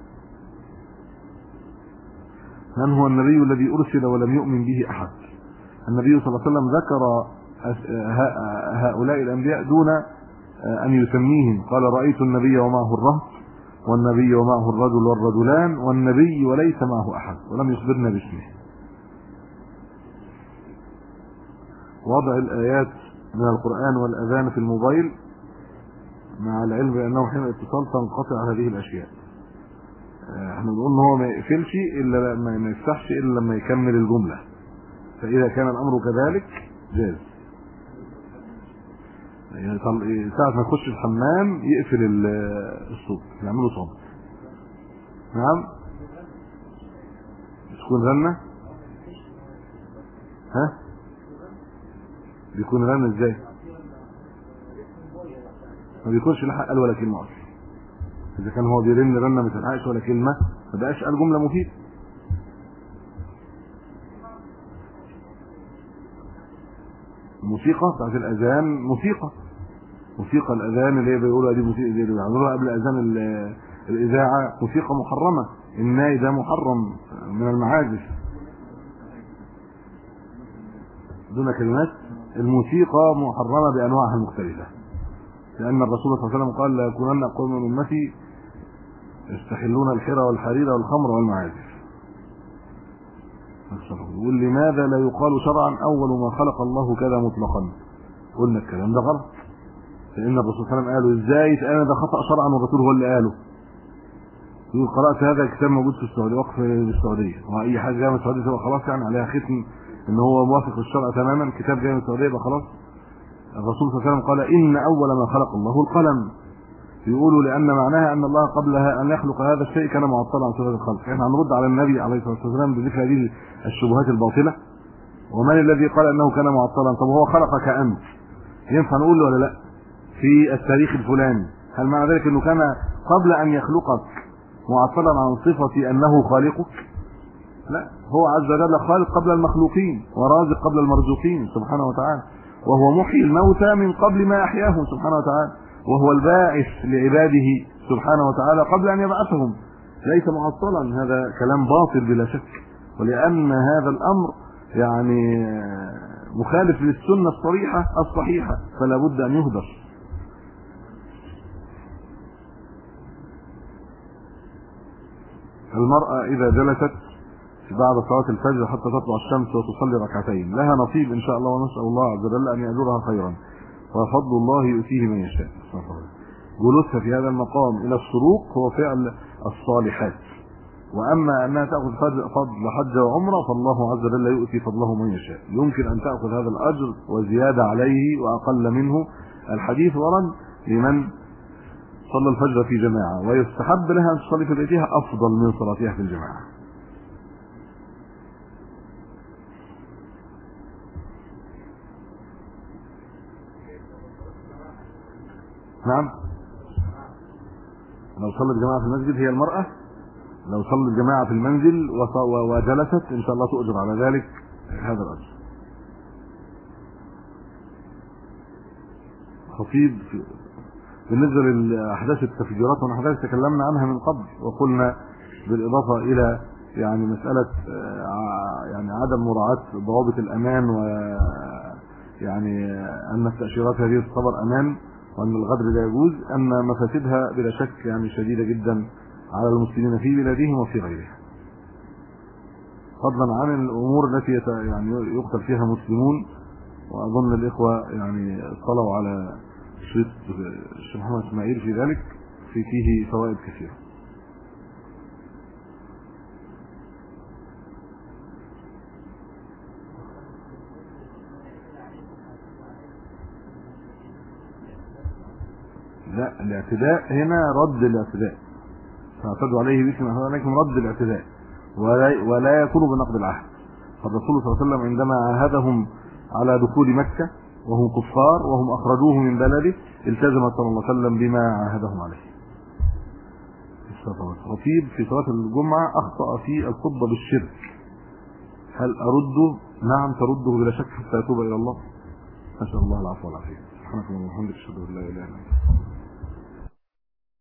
من هو النبي الذي أرسل ولم يؤمن به أحد؟ النبي صلى الله عليه وسلم ذكر هؤلاء الأنبياء دون أن يسميهم، قال رأيت النبي ومعه الرهط، والنبي ومعه الرجل والرجلان، والنبي وليس معه أحد، ولم يخبرنا باسمه. وضع الآيات من القرآن والأذان في الموبايل مع العلم بأنه حين الاتصال تنقطع هذه الأشياء. احنا بنقول ان هو ما يقفلش الا ما يفتحش الا لما يكمل الجملة، فإذا كان الأمر كذلك جاز. ساعة ما يخش الحمام يقفل الصوت، يعمله صوت. نعم، تكون رنة. ها، بيكون رنة ازاي؟ ما بيكونش لحق قال ولا كلمة اصلا. اذا كان هو بيرن رنة ما تلحقش ولا كلمة ما بقاش قال جملة مفيدة. الموسيقى بتاعت الاذان موسيقى الاذان اللي هي بيقولوا دي موسيقى اللي بيعملوها قبل اذان الاذاعه موسيقى محرمه. الناي ده محرم من المعازف. دون كلمات. الموسيقى محرمة بأنواعها المختلفة، لأن الرسول صلى الله عليه وسلم قال: لا يكونن أقوام من أمتي يستحلون الحرى والحرير والخمر والمعازف. يقول: لماذا لا يقال شرعا أول ما خلق الله كذا مطلقا؟ قلنا الكلام ده غلط، لأن الرسول صلى الله عليه وسلم قاله. ازاي تقال ده خطأ شرعا والرسول هو اللي قاله؟ يقول: قرأت هذا الكتاب موجود في السعودية، وقف بالسعودية، وأي حاجة جاية من السعودية تبقى خلاص يعني عليها ختم إن هو موافق للشرع تماما. كتاب جاي من السعودية يبقى خلاص. الرسول صلى الله عليه وسلم قال: إن أول ما خلق الله القلم. يقولوا لأن معناها أن الله قبل أن يخلق هذا الشيء كان معطلا عن صفة الخلق. احنا هنرد على النبي عليه الصلاة والسلام بذكر هذه الشبهات الباطلة. ومن الذي قال أنه كان معطلا؟ طب هو خلقك أنت، ينفع نقول له ولا لا؟ في التاريخ الفلاني، هل معنى ذلك أنه كان قبل أن يخلقك معطلا عن صفة أنه خالقك؟ لا، هو عز وجل خالق قبل المخلوقين ورازق قبل المرزوقين سبحانه وتعالى، وهو محيي الموتى من قبل ما أحياهم سبحانه وتعالى، وهو الباعث لعباده سبحانه وتعالى قبل أن يبعثهم. ليس معطلا، هذا كلام باطل بلا شك، ولأن هذا الأمر يعني مخالف للسنة الصريحة الصحيحة، فلا بد أن يهدر. المرأة إذا جلست بعد صلاة الفجر حتى تطلع الشمس وتصلي ركعتين لها نصيب إن شاء الله، ونسأل الله عز وجل أن يأجرها خيرا، وفضل الله يؤتيه من يشاء. جلوسها في هذا المقام إلى الشروق هو فعل الصالحات، وأما أنها تأخذ فضل حج وعمرة فالله عز وجل يؤتي فضله من يشاء. يمكن أن تأخذ هذا الأجر وزيادة عليه وأقل منه. الحديث ورد لمن صلى الفجر في جماعة، ويستحب لها أن تصلي في بيتها أفضل من صلاتها في الجماعة. نعم، لو صلت جماعة في المسجد هي المرأة، لو صلت جماعة في المنزل وجلست إن شاء الله تؤجر على ذلك هذا الأجر. خطيب بالنسبة للأحداث التفجيرات والأحداث تكلمنا عنها من قبل، وقلنا بالإضافة إلى يعني مسألة يعني عدم مراعاة ضوابط الأمان، ويعني أن التأشيرات هذه تعتبر أمان، وأن الغدر لا يجوز، أن مفاسدها بلا شك يعني شديدة جدا على المسلمين في بلادهم وفي غيرها، فضلا عن الأمور التي يعني يقتل فيها مسلمون. وأظن الإخوة يعني اطلعوا على شريط الشيخ محمد إسماعيل في ذلك، فيه فوائد كثيرة. لا، الاعتداء هنا رد الاعتداء، فاعتدوا عليه باسم اعتدوا عليكم رد الاعتداء، ولا يكون بنقض العهد. فالرسول صلى الله عليه وسلم عندما عاهدهم على دخول مكة وهم كفار وهم أخرجوه من بلده، التزم صلى الله عليه وسلم بما عاهدهم عليه. الخطيب في صلاة الجمعة أخطأ في الخطبة بالشرك، هل أرده؟ نعم ترده بلا شك حتى يتوب إلى الله. نسأل الله العفو والعافية. سبحانك اللهم وبحمدك أشهد أن لا إله إلا أنت.